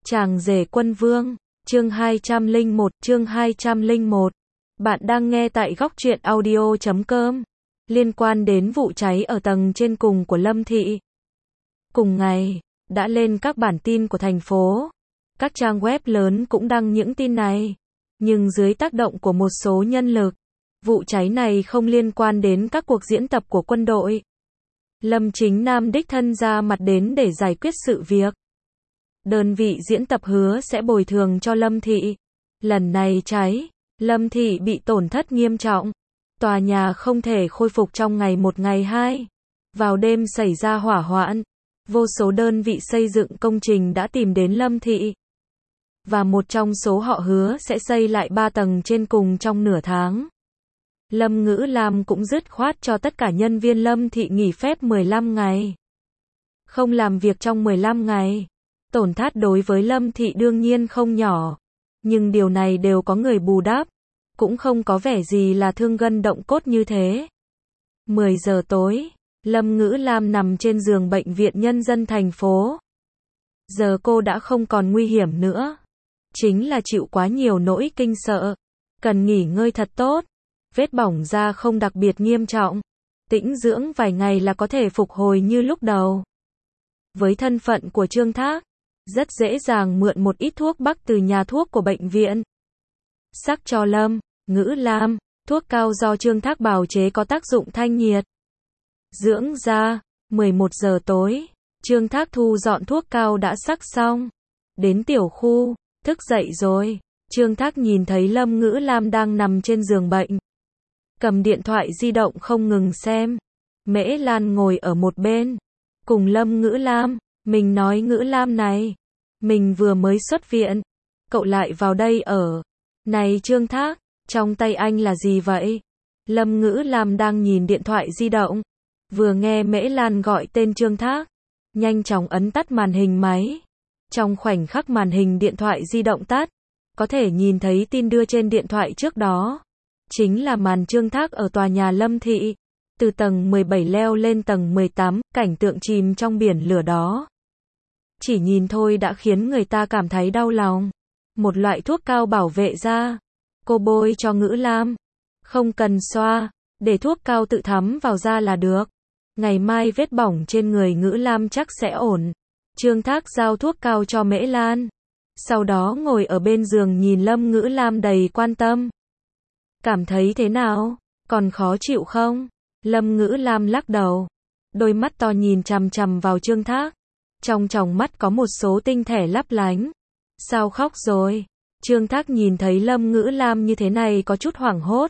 Chàng rể quân vương, chương 201, chương 201. Bạn đang nghe tại góc truyện audio.com. Liên quan đến vụ cháy ở tầng trên cùng của Lâm Thị. Cùng ngày, đã lên các bản tin của thành phố. Các trang web lớn cũng đăng những tin này. Nhưng dưới tác động của một số nhân lực, vụ cháy này không liên quan đến các cuộc diễn tập của quân đội. Lâm Chính Nam đích thân ra mặt đến để giải quyết sự việc. Đơn vị diễn tập hứa sẽ bồi thường cho Lâm Thị. Lần này cháy, Lâm Thị bị tổn thất nghiêm trọng. Tòa nhà không thể khôi phục trong ngày một ngày hai. Vào đêm xảy ra hỏa hoạn. Vô số đơn vị xây dựng công trình đã tìm đến Lâm Thị. Và một trong số họ hứa sẽ xây lại 3 tầng trên cùng trong nửa tháng. Lâm Ngữ Lam cũng dứt khoát cho tất cả nhân viên Lâm Thị nghỉ phép 15 ngày. Không làm việc trong 15 ngày. Tổn thất đối với Lâm Thị đương nhiên không nhỏ. Nhưng điều này đều có người bù đắp. Cũng không có vẻ gì là thương gân động cốt như thế. 10 giờ tối, Lâm Ngữ Lam nằm trên giường bệnh viện nhân dân thành phố. Giờ cô đã không còn nguy hiểm nữa. Chính là chịu quá nhiều nỗi kinh sợ. Cần nghỉ ngơi thật tốt. Vết bỏng da không đặc biệt nghiêm trọng. Tĩnh dưỡng vài ngày là có thể phục hồi như lúc đầu. Với thân phận của Trương Thác, rất dễ dàng mượn một ít thuốc bắc từ nhà thuốc của bệnh viện. Sắc cho Lâm Ngữ Lam, thuốc cao do Trương Thác bào chế có tác dụng thanh nhiệt. Dưỡng da, 11 giờ tối, Trương Thác thu dọn thuốc cao đã sắc xong. Đến tiểu khu, thức dậy rồi, Trương Thác nhìn thấy Lâm Ngữ Lam đang nằm trên giường bệnh. Cầm điện thoại di động không ngừng xem. Mễ Lan ngồi ở một bên, cùng Lâm Ngữ Lam, mình nói Ngữ Lam này, mình vừa mới xuất viện, cậu lại vào đây ở. Này Trương Thác, trong tay anh là gì vậy? Lâm Ngữ Lam đang nhìn điện thoại di động, vừa nghe Mễ Lan gọi tên Trương Thác, nhanh chóng ấn tắt màn hình máy. Trong khoảnh khắc màn hình điện thoại di động tắt, có thể nhìn thấy tin đưa trên điện thoại trước đó. Chính là màn Trương Thác ở tòa nhà Lâm Thị, từ tầng 17 leo lên tầng 18, cảnh tượng chìm trong biển lửa đó. Chỉ nhìn thôi đã khiến người ta cảm thấy đau lòng. Một loại thuốc cao bảo vệ da, cô bôi cho Ngữ Lam. Không cần xoa, để thuốc cao tự thấm vào da là được. Ngày mai vết bỏng trên người Ngữ Lam chắc sẽ ổn. Trương Thác giao thuốc cao cho Mễ Lan. Sau đó ngồi ở bên giường nhìn Lâm Ngữ Lam đầy quan tâm. Cảm thấy thế nào? Còn khó chịu không? Lâm Ngữ Lam lắc đầu. Đôi mắt to nhìn chằm chằm vào Trương Thác. Trong tròng mắt có một số tinh thể lấp lánh. Sao khóc rồi? Trương Thác nhìn thấy Lâm Ngữ Lam như thế này có chút hoảng hốt.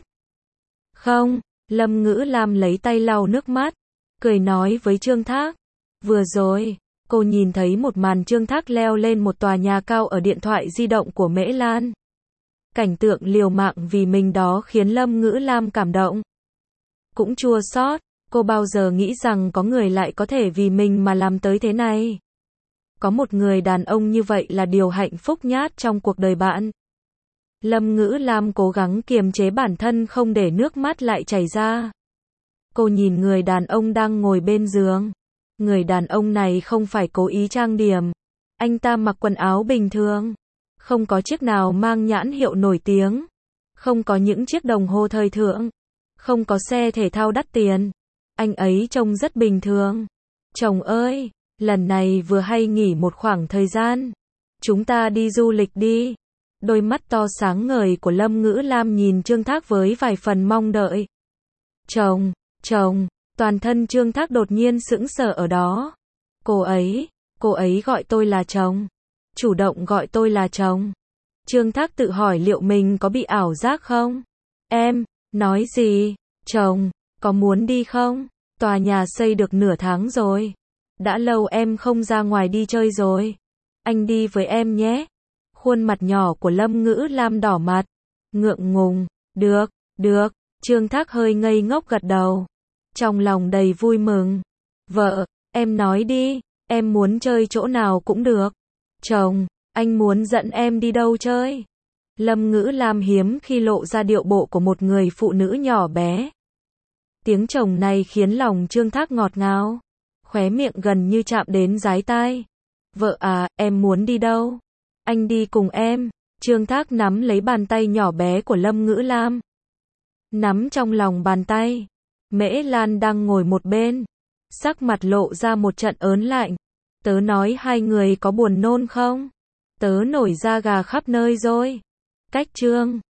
Không, Lâm Ngữ Lam lấy tay lau nước mắt, cười nói với Trương Thác. Vừa rồi, cô nhìn thấy một màn Trương Thác leo lên một tòa nhà cao ở điện thoại di động của Mễ Lan. Cảnh tượng liều mạng vì mình đó khiến Lâm Ngữ Lam cảm động. Cũng chua xót, cô bao giờ nghĩ rằng có người lại có thể vì mình mà làm tới thế này. Có một người đàn ông như vậy là điều hạnh phúc nhất trong cuộc đời bạn. Lâm Ngữ Lam cố gắng kiềm chế bản thân không để nước mắt lại chảy ra. Cô nhìn người đàn ông đang ngồi bên giường. Người đàn ông này không phải cố ý trang điểm. Anh ta mặc quần áo bình thường. Không có chiếc nào mang nhãn hiệu nổi tiếng. Không có những chiếc đồng hồ thời thượng. Không có xe thể thao đắt tiền. Anh ấy trông rất bình thường. Chồng ơi, lần này vừa hay nghỉ một khoảng thời gian. Chúng ta đi du lịch đi. Đôi mắt to sáng ngời của Lâm Ngữ Lam nhìn Trương Thác với vài phần mong đợi. Chồng, toàn thân Trương Thác đột nhiên sững sờ ở đó. Cô ấy gọi tôi là chồng. Chủ động gọi tôi là chồng. Trương Thác tự hỏi liệu mình có bị ảo giác không? Em, nói gì? Chồng, có muốn đi không? Tòa nhà xây được nửa tháng rồi. Đã lâu em không ra ngoài đi chơi rồi. Anh đi với em nhé. Khuôn mặt nhỏ của Lâm Ngữ Lam đỏ mặt. Ngượng ngùng. Được. Trương Thác hơi ngây ngốc gật đầu. Trong lòng đầy vui mừng. Vợ, em nói đi. Em muốn chơi chỗ nào cũng được. Chồng, anh muốn dẫn em đi đâu chơi? Lâm Ngữ Lam hiếm khi lộ ra điệu bộ của một người phụ nữ nhỏ bé. Tiếng chồng này khiến lòng Trương Thác ngọt ngào. Khóe miệng gần như chạm đến dái tai. Vợ à, em muốn đi đâu? Anh đi cùng em. Trương Thác nắm lấy bàn tay nhỏ bé của Lâm Ngữ Lam. Nắm trong lòng bàn tay. Mễ Lan đang ngồi một bên. Sắc mặt lộ ra một trận ớn lạnh. Tớ nói hai người có buồn nôn không? Tớ nổi da gà khắp nơi rồi. Cách Trương